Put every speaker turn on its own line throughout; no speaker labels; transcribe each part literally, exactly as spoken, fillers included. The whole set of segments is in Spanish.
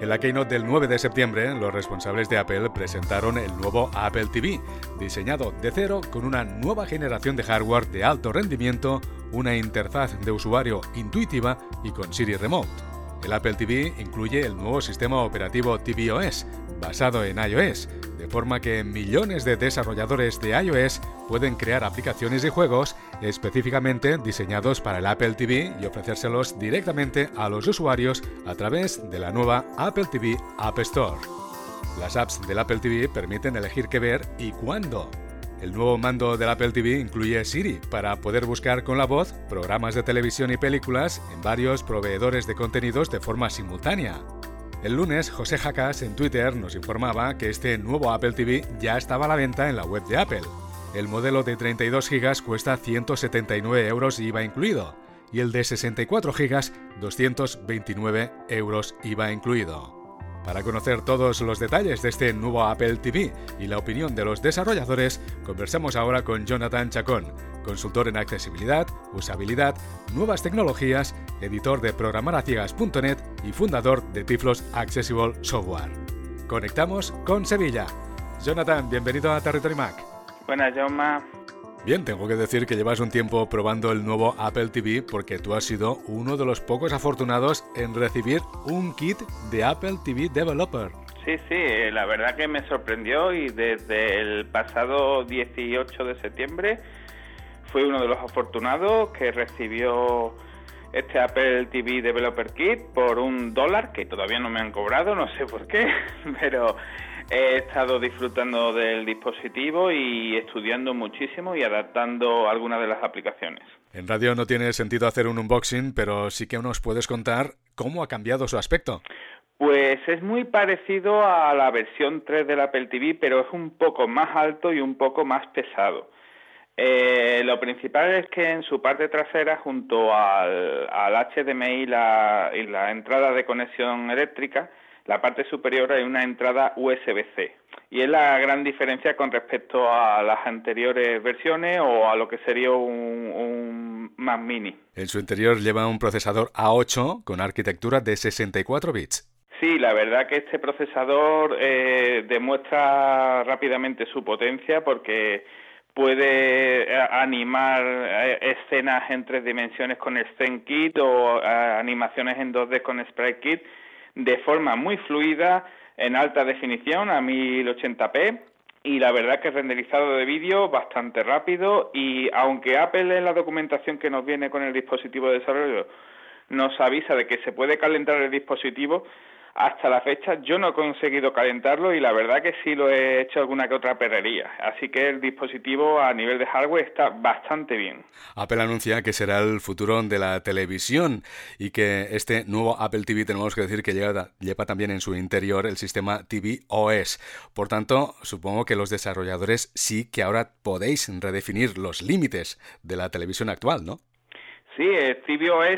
En la keynote del nueve de septiembre, los responsables de Apple presentaron el nuevo Apple T V, diseñado de cero con una nueva generación de hardware de alto rendimiento, una interfaz de usuario intuitiva y con Siri Remote. El Apple T V incluye el nuevo sistema operativo tvOS, basado en iOS, de forma que millones de desarrolladores de iOS pueden crear aplicaciones y juegos específicamente diseñados para el Apple T V y ofrecérselos directamente a los usuarios a través de la nueva Apple T V App Store. Las apps del Apple T V permiten elegir qué ver y cuándo. El nuevo mando del Apple T V incluye Siri para poder buscar con la voz programas de televisión y películas en varios proveedores de contenidos de forma simultánea. El lunes, José Jacas en Twitter nos informaba que este nuevo Apple T V ya estaba a la venta en la web de Apple. El modelo de treinta y dos gigas cuesta ciento setenta y nueve euros I V A incluido y el de sesenta y cuatro gigas doscientos veintinueve euros I V A incluido. Para conocer todos los detalles de este nuevo Apple T V y la opinión de los desarrolladores, conversamos ahora con Jonathan Chacón, consultor en accesibilidad, usabilidad, nuevas tecnologías, editor de programaraciegas punto net y fundador de Tiflos Accessible Software. Conectamos con Sevilla. Jonathan, bienvenido a Territory Mac.
Buenas, Jaume.
Bien, tengo que decir que llevas un tiempo probando el nuevo Apple T V porque tú has sido uno de los pocos afortunados en recibir un kit de Apple T V Developer.
Sí, sí, la verdad que me sorprendió y desde el pasado dieciocho de septiembre fui uno de los afortunados que recibió este Apple T V Developer Kit por un dólar, que todavía no me han cobrado, no sé por qué, pero he estado disfrutando del dispositivo y estudiando muchísimo y adaptando algunas de las aplicaciones.
En radio no tiene sentido hacer un unboxing, pero sí que nos puedes contar cómo ha cambiado su aspecto.
Pues es muy parecido a la versión tres del Apple T V, pero es un poco más alto y un poco más pesado. Eh, lo principal es que en su parte trasera, junto al, al H D M I y la, y la entrada de conexión eléctrica, la parte superior hay una entrada U S B C. Y es la gran diferencia con respecto a las anteriores versiones o a lo que sería un, un Mac Mini.
En su interior lleva un procesador A ocho con arquitectura de sesenta y cuatro bits.
Sí, la verdad que este procesador eh, demuestra rápidamente su potencia porque puede animar escenas en tres dimensiones con SceneKit o animaciones en dos D con SpriteKit de forma muy fluida, en alta definición a mil ochenta p, y la verdad que el renderizado de vídeo bastante rápido, y aunque Apple en la documentación que nos viene con el dispositivo de desarrollo nos avisa de que se puede calentar el dispositivo, hasta la fecha yo no he conseguido calentarlo y la verdad que sí lo he hecho alguna que otra perrería. Así que el dispositivo a nivel de hardware está bastante bien.
Apple anuncia que será el futuro de la televisión y que este nuevo Apple T V tenemos que decir que lleva, lleva también en su interior el sistema tvOS. Por tanto, supongo que los desarrolladores sí que ahora podéis redefinir los límites de la televisión actual, ¿no?
Sí, el tvOS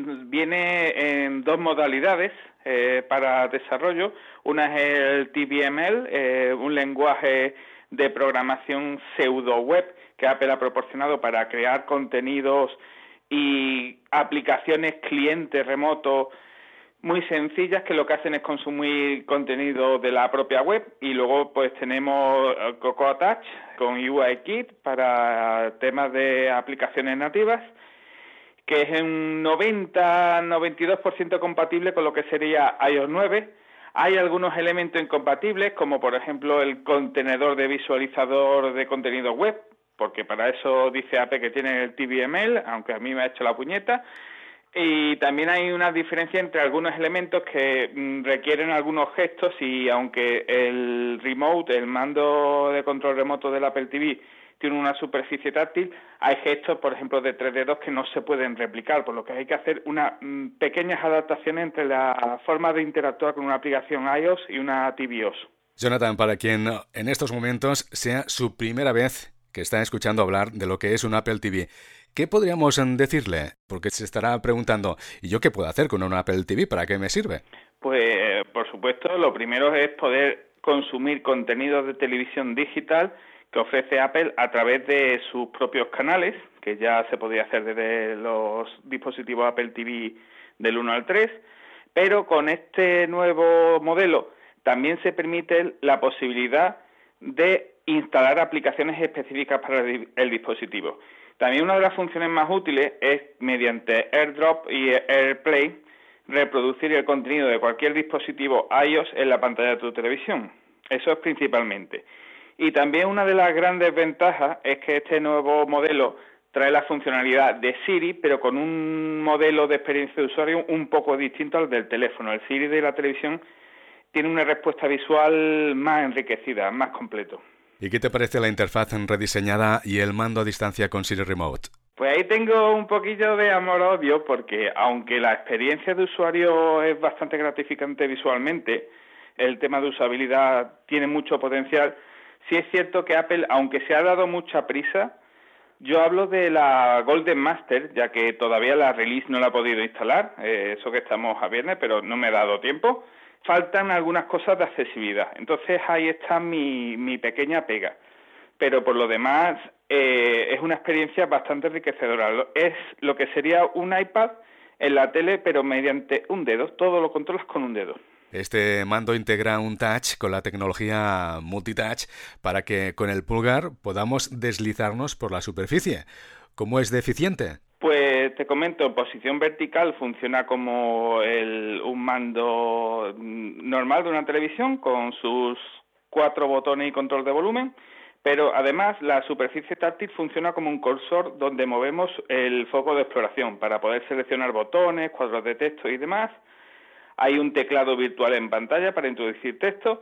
viene en dos modalidades eh, para desarrollo. Una es el T V M L, eh, un lenguaje de programación pseudo web que Apple ha proporcionado para crear contenidos y aplicaciones cliente remoto muy sencillas que lo que hacen es consumir contenido de la propia web. Y luego pues tenemos Cocoa Touch con U I Kit para temas de aplicaciones nativas, que es un noventa a noventa y dos por ciento compatible con lo que sería iOS nueve. Hay algunos elementos incompatibles, como por ejemplo el contenedor de visualizador de contenido web, porque para eso dice Apple que tiene el T V M L, aunque a mí me ha hecho la puñeta. Y también hay una diferencia entre algunos elementos que mm, requieren algunos gestos, y aunque el remote, el mando de control remoto del Apple T V, tiene una superficie táctil, hay gestos, por ejemplo, de tres dedos que no se pueden replicar, por lo que hay que hacer unas mm, pequeñas adaptaciones entre la forma de interactuar con una aplicación iOS y una tvOS.
Jonathan, para quien en estos momentos sea su primera vez que está escuchando hablar de lo que es un Apple T V, ¿qué podríamos decirle? Porque se estará preguntando, ¿y yo qué puedo hacer con un Apple T V? ¿Para qué me sirve?
Pues, por supuesto, lo primero es poder consumir contenidos de televisión digital que ofrece Apple a través de sus propios canales, que ya se podía hacer desde los dispositivos Apple T V del uno al tres, pero con este nuevo modelo también se permite la posibilidad de instalar aplicaciones específicas para el, el dispositivo. También una de las funciones más útiles es, mediante AirDrop y AirPlay, reproducir el contenido de cualquier dispositivo iOS en la pantalla de tu televisión. Eso es principalmente. Y también una de las grandes ventajas es que este nuevo modelo trae la funcionalidad de Siri, pero con un modelo de experiencia de usuario un poco distinto al del teléfono. El Siri de la televisión tiene una respuesta visual más enriquecida, más completo.
¿Y qué te parece la interfaz rediseñada y el mando a distancia con Siri Remote?
Pues ahí tengo un poquillo de amor-odio, porque aunque la experiencia de usuario es bastante gratificante visualmente, el tema de usabilidad tiene mucho potencial. Sí es cierto que Apple, aunque se ha dado mucha prisa, yo hablo de la Golden Master, ya que todavía la release no la he podido instalar, eh, eso que estamos a viernes, pero no me he dado tiempo. Faltan algunas cosas de accesibilidad. Entonces ahí está mi, mi pequeña pega. Pero por lo demás eh, es una experiencia bastante enriquecedora. Es lo que sería un iPad en la tele, pero mediante un dedo. Todo lo controlas con un dedo.
Este mando integra un touch con la tecnología multitouch para que con el pulgar podamos deslizarnos por la superficie. ¿Cómo es de eficiente?
Pues te comento, posición vertical funciona como el, un mando normal de una televisión con sus cuatro botones y control de volumen, pero además la superficie táctil funciona como un cursor donde movemos el foco de exploración para poder seleccionar botones, cuadros de texto y demás. Hay un teclado virtual en pantalla para introducir texto.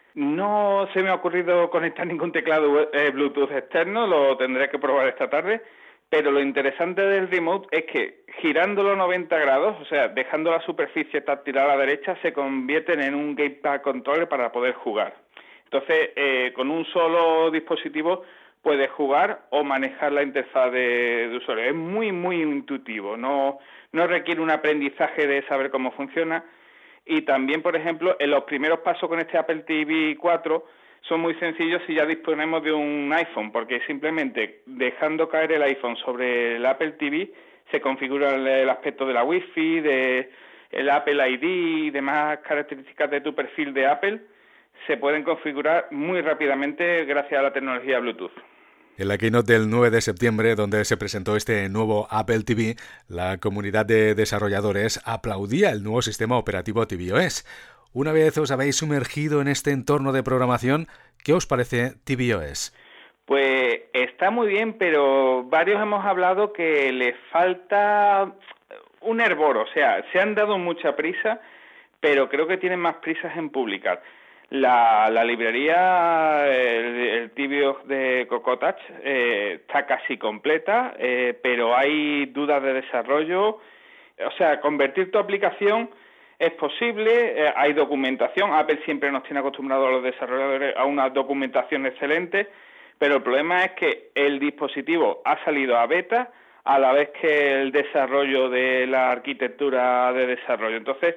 No se me ha ocurrido conectar ningún teclado eh, Bluetooth externo, lo tendré que probar esta tarde. Pero lo interesante del remote es que girándolo noventa grados, o sea, dejando la superficie táctil a la derecha, se convierten en un gamepad controller para poder jugar. Entonces, eh, con un solo dispositivo puedes jugar o manejar la interfaz de, de usuario. Es muy, muy intuitivo, no, no requiere un aprendizaje de saber cómo funciona. Y también, por ejemplo, en los primeros pasos con este Apple T V cuatro, son muy sencillos si ya disponemos de un iPhone, porque simplemente dejando caer el iPhone sobre el Apple T V se configura el, el aspecto de la Wi-Fi, de el Apple I D y demás características de tu perfil de Apple, se pueden configurar muy rápidamente gracias a la tecnología Bluetooth.
En la keynote del nueve de septiembre, donde se presentó este nuevo Apple T V, la comunidad de desarrolladores aplaudía el nuevo sistema operativo tvOS. Una vez os habéis sumergido en este entorno de programación, ¿qué os parece tvOS?
Pues está muy bien, pero varios hemos hablado que le falta un hervor, o sea, se han dado mucha prisa, pero creo que tienen más prisas en publicar. La, la librería, el, el tvOS de Cocotouch eh, está casi completa, eh, pero hay dudas de desarrollo. O sea, convertir tu aplicación es posible, eh, hay documentación. Apple siempre nos tiene acostumbrados a los desarrolladores a una documentación excelente, pero el problema es que el dispositivo ha salido a beta a la vez que el desarrollo de la arquitectura de desarrollo. Entonces,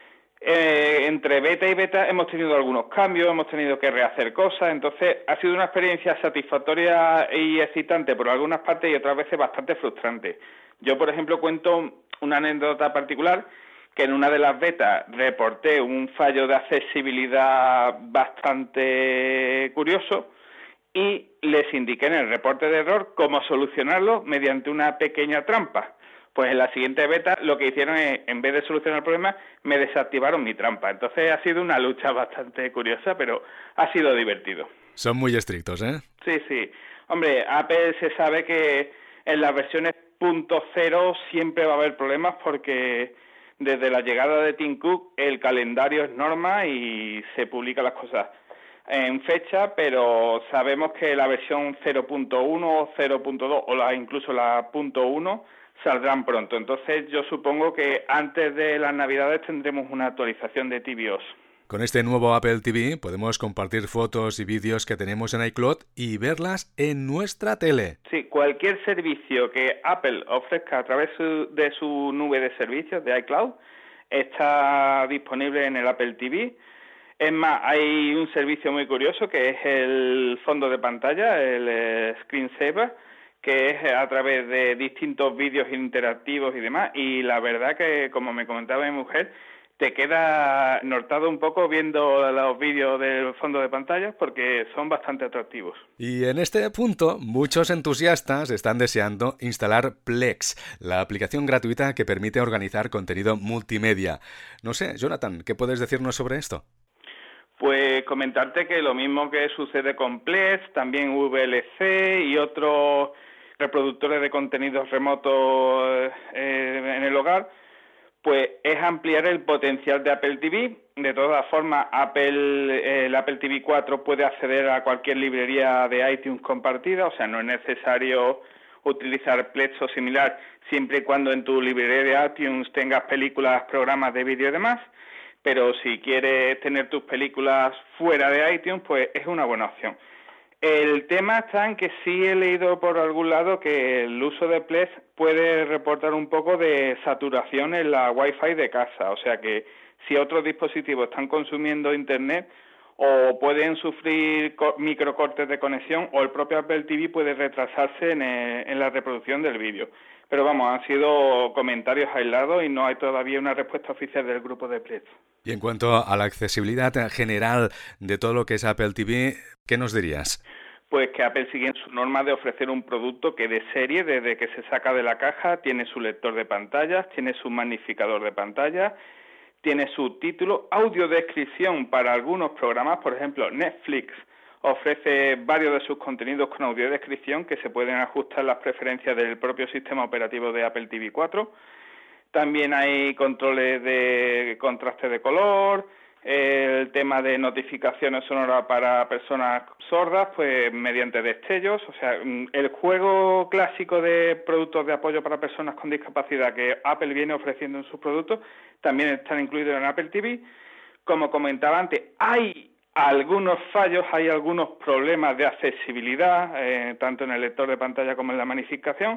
eh, entre beta y beta hemos tenido algunos cambios, hemos tenido que rehacer cosas, entonces ha sido una experiencia satisfactoria y excitante por algunas partes y otras veces bastante frustrante. Yo, por ejemplo, cuento una anécdota particular, que en una de las betas reporté un fallo de accesibilidad bastante curioso y les indiqué en el reporte de error cómo solucionarlo mediante una pequeña trampa. Pues en la siguiente beta lo que hicieron es, en vez de solucionar el problema, me desactivaron mi trampa. Entonces ha sido una lucha bastante curiosa, pero ha sido divertido.
Son muy estrictos, ¿eh?
Sí, sí. Hombre, Apple se sabe que en las versiones punto cero siempre va a haber problemas porque desde la llegada de Tim Cook el calendario es norma y se publican las cosas en fecha, pero sabemos que la versión cero punto uno, cero punto dos o la, incluso la punto uno saldrán pronto. Entonces yo supongo que antes de las Navidades tendremos una actualización de tvOS.
Con este nuevo Apple T V podemos compartir fotos y vídeos que tenemos en iCloud y verlas en nuestra tele.
Sí, cualquier servicio que Apple ofrezca a través de su nube de servicios de iCloud está disponible en el Apple T V. Es más, hay un servicio muy curioso que es el fondo de pantalla, el screensaver, que es a través de distintos vídeos interactivos y demás. Y la verdad que, como me comentaba mi mujer, te queda nortado un poco viendo los vídeos del fondo de pantalla porque son bastante atractivos.
Y en este punto, muchos entusiastas están deseando instalar Plex, la aplicación gratuita que permite organizar contenido multimedia. No sé, Jonathan, ¿qué puedes decirnos sobre esto?
Pues comentarte que lo mismo que sucede con Plex, también V L C y otros reproductores de contenidos remotos eh, en el hogar, pues es ampliar el potencial de Apple T V. De todas formas, Apple, eh, el Apple T V cuatro puede acceder a cualquier librería de iTunes compartida, o sea, no es necesario utilizar Plex o similar, siempre y cuando en tu librería de iTunes tengas películas, programas de vídeo y demás. Pero si quieres tener tus películas fuera de iTunes, pues es una buena opción. El tema está en que sí he leído por algún lado que el uso de Plex puede reportar un poco de saturación en la Wi-Fi de casa, o sea que si otros dispositivos están consumiendo Internet o pueden sufrir microcortes de conexión o el propio Apple T V puede retrasarse en, el, en la reproducción del vídeo. Pero vamos, han sido comentarios aislados y no hay todavía una respuesta oficial del grupo de Plex.
Y en cuanto a la accesibilidad general de todo lo que es Apple T V, ¿qué nos dirías?
Pues que Apple sigue en su norma de ofrecer un producto que de serie, desde que se saca de la caja, tiene su lector de pantallas, tiene su magnificador de pantalla, tiene subtítulos, audiodescripción para algunos programas, por ejemplo, Netflix ofrece varios de sus contenidos con audiodescripción que se pueden ajustar a las preferencias del propio sistema operativo de Apple T V cuatro. También hay controles de contraste de color, el tema de notificaciones sonoras para personas sordas, pues mediante destellos. O sea, el juego clásico de productos de apoyo para personas con discapacidad que Apple viene ofreciendo en sus productos también están incluidos en Apple T V. Como comentaba antes, hay algunos fallos, hay algunos problemas de accesibilidad, eh, tanto en el lector de pantalla como en la magnificación.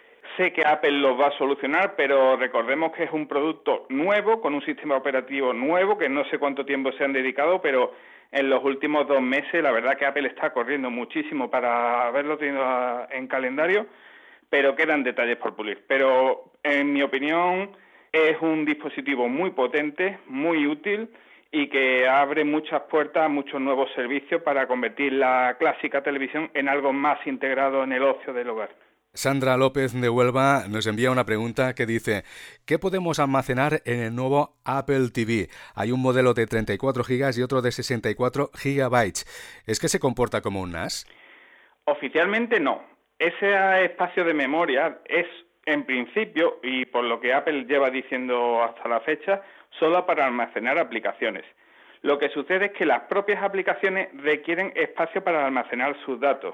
Sé que Apple los va a solucionar, pero recordemos que es un producto nuevo, con un sistema operativo nuevo, que no sé cuánto tiempo se han dedicado, pero en los últimos dos meses la verdad que Apple está corriendo muchísimo para haberlo tenido en calendario, pero quedan detalles por pulir. Pero en mi opinión es un dispositivo muy potente, muy útil, y que abre muchas puertas a muchos nuevos servicios para convertir la clásica televisión en algo más integrado en el ocio del hogar.
Sandra López de Huelva nos envía una pregunta que dice: ¿qué podemos almacenar en el nuevo Apple T V? Hay un modelo de treinta y cuatro gigas y otro de sesenta y cuatro gigabytes. ¿Es que se comporta como un N A S?
Oficialmente no. Ese espacio de memoria es, en principio, y por lo que Apple lleva diciendo hasta la fecha, solo para almacenar aplicaciones. Lo que sucede es que las propias aplicaciones requieren espacio para almacenar sus datos.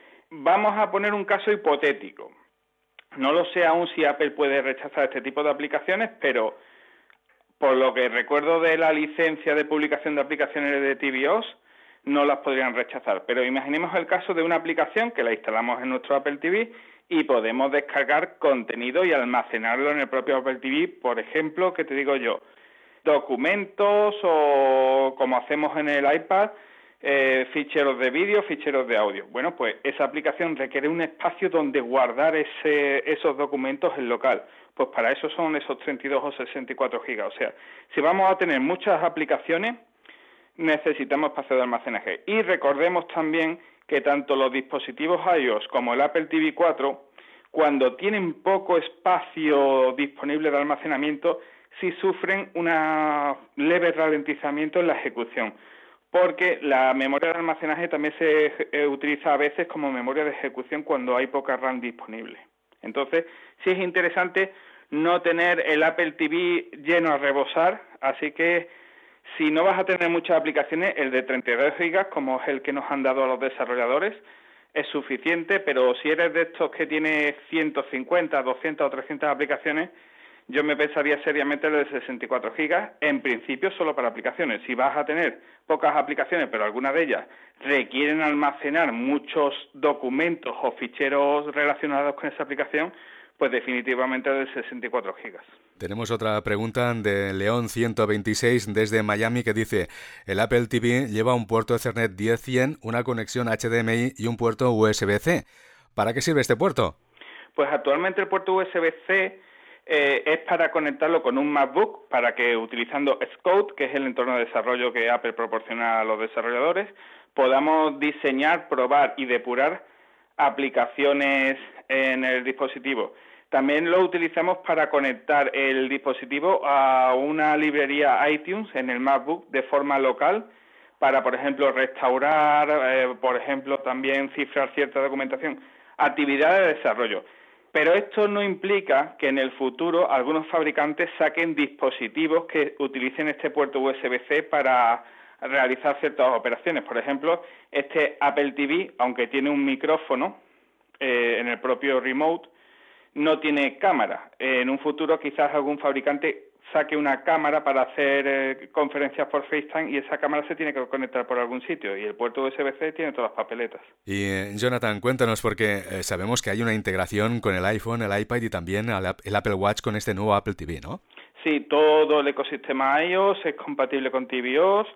Vamos a poner un caso hipotético. No lo sé aún si Apple puede rechazar este tipo de aplicaciones, pero por lo que recuerdo de la licencia de publicación de aplicaciones de tvOS, no las podrían rechazar. Pero imaginemos el caso de una aplicación que la instalamos en nuestro Apple T V y podemos descargar contenido y almacenarlo en el propio Apple T V. Por ejemplo, ¿qué te digo yo? Documentos o, como hacemos en el iPad, eh, ficheros de vídeo, ficheros de audio. Bueno, pues esa aplicación requiere un espacio donde guardar ese, esos documentos en local. Pues para eso son esos treinta y dos o sesenta y cuatro gigas. O sea, si vamos a tener muchas aplicaciones, necesitamos espacio de almacenaje. Y recordemos también que tanto los dispositivos iOS como el Apple T V cuatro, cuando tienen poco espacio disponible de almacenamiento, sí sufren un leve ralentizamiento en la ejecución, porque la memoria de almacenaje también se eh, utiliza a veces como memoria de ejecución cuando hay poca RAM disponible. Entonces, sí es interesante no tener el Apple T V lleno a rebosar, así que si no vas a tener muchas aplicaciones, el de treinta y dos gigas, como es el que nos han dado a los desarrolladores, es suficiente, pero si eres de estos que tiene ciento cincuenta, doscientas o trescientas aplicaciones, yo me pensaría seriamente el de sesenta y cuatro gigas, en principio solo para aplicaciones. Si vas a tener pocas aplicaciones, pero algunas de ellas requieren almacenar muchos documentos o ficheros relacionados con esa aplicación, pues definitivamente el de sesenta y cuatro gigas.
Tenemos otra pregunta de León ciento veintiséis desde Miami que dice: el Apple T V lleva un puerto Ethernet diez cien, una conexión H D M I y un puerto U S B C. ¿Para qué sirve este puerto?
Pues actualmente el puerto U S B C eh, es para conectarlo con un MacBook, para que utilizando Xcode, que es el entorno de desarrollo que Apple proporciona a los desarrolladores, podamos diseñar, probar y depurar aplicaciones en el dispositivo. También lo utilizamos para conectar el dispositivo a una librería iTunes en el MacBook de forma local para, por ejemplo, restaurar, eh, por ejemplo, también cifrar cierta documentación, actividades de desarrollo. Pero esto no implica que en el futuro algunos fabricantes saquen dispositivos que utilicen este puerto U S B C para realizar ciertas operaciones. Por ejemplo, este Apple T V, aunque tiene un micrófono eh, en el propio remote, no tiene cámara. Eh, en un futuro quizás algún fabricante saque una cámara para hacer eh, conferencias por FaceTime y esa cámara se tiene que conectar por algún sitio y el puerto U S B C tiene todas las papeletas.
Y eh, Jonathan, cuéntanos, porque eh, sabemos que hay una integración con el iPhone, el iPad y también el, el Apple Watch con este nuevo Apple T V, ¿no?
Sí, todo el ecosistema iOS es compatible con tvOS.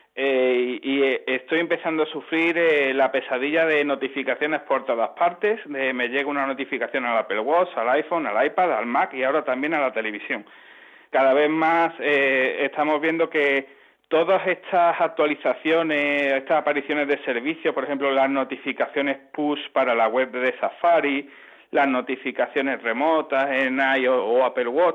Eh, y eh, estoy empezando a sufrir eh, la pesadilla de notificaciones por todas partes, de me llega una notificación al Apple Watch, al iPhone, al iPad, al Mac y ahora también a la televisión. Cada vez más eh, estamos viendo que todas estas actualizaciones, estas apariciones de servicios, por ejemplo, las notificaciones push para la web de Safari, las notificaciones remotas en iOS o Apple Watch,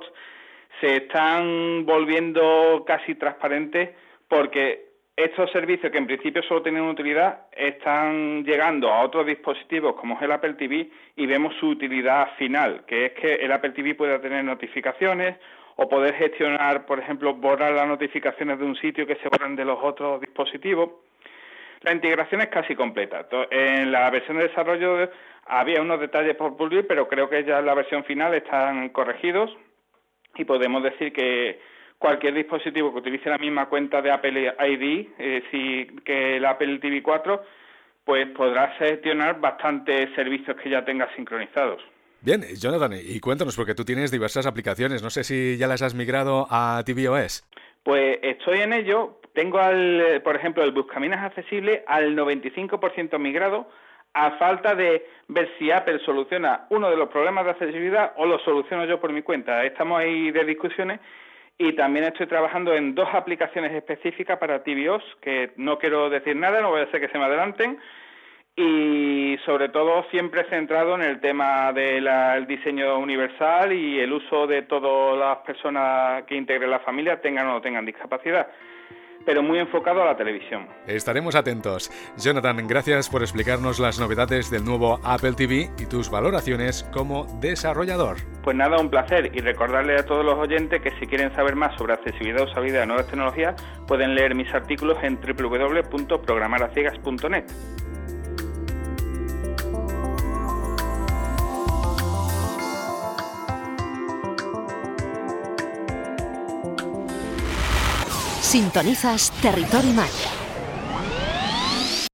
se están volviendo casi transparentes porque estos servicios que en principio solo tienen utilidad están llegando a otros dispositivos como es el Apple T V y vemos su utilidad final, que es que el Apple T V pueda tener notificaciones o poder gestionar, por ejemplo, borrar las notificaciones de un sitio que se borran de los otros dispositivos. La integración es casi completa. En la versión de desarrollo había unos detalles por pulir, pero creo que ya en la versión final están corregidos y podemos decir que cualquier dispositivo que utilice la misma cuenta de Apple I D, eh, si, que el Apple T V cuatro, pues podrá gestionar bastantes servicios que ya tenga sincronizados.
Bien, Jonathan, y cuéntanos, porque tú tienes diversas aplicaciones, no sé si ya las has migrado a tvOS.
Pues estoy en ello, tengo, al, por ejemplo, el Buscaminas accesible al noventa y cinco por ciento migrado, a falta de ver si Apple soluciona uno de los problemas de accesibilidad o lo soluciono yo por mi cuenta. Estamos ahí de discusiones. Y también estoy trabajando en dos aplicaciones específicas para tvOS, que no quiero decir nada, no voy a hacer que se me adelanten, y sobre todo siempre centrado en el tema del diseño universal y el uso de todas las personas que integren la familia, tengan o no tengan discapacidad, pero muy enfocado a la televisión.
Estaremos atentos. Jonathan, gracias por explicarnos las novedades del nuevo Apple T V y tus valoraciones como desarrollador.
Pues nada, un placer, y recordarle a todos los oyentes que si quieren saber más sobre accesibilidad o usabilidad de nuevas tecnologías, pueden leer mis artículos en doble u doble u doble u punto programar a ciegas punto net.
Sintonizas Territory Mac.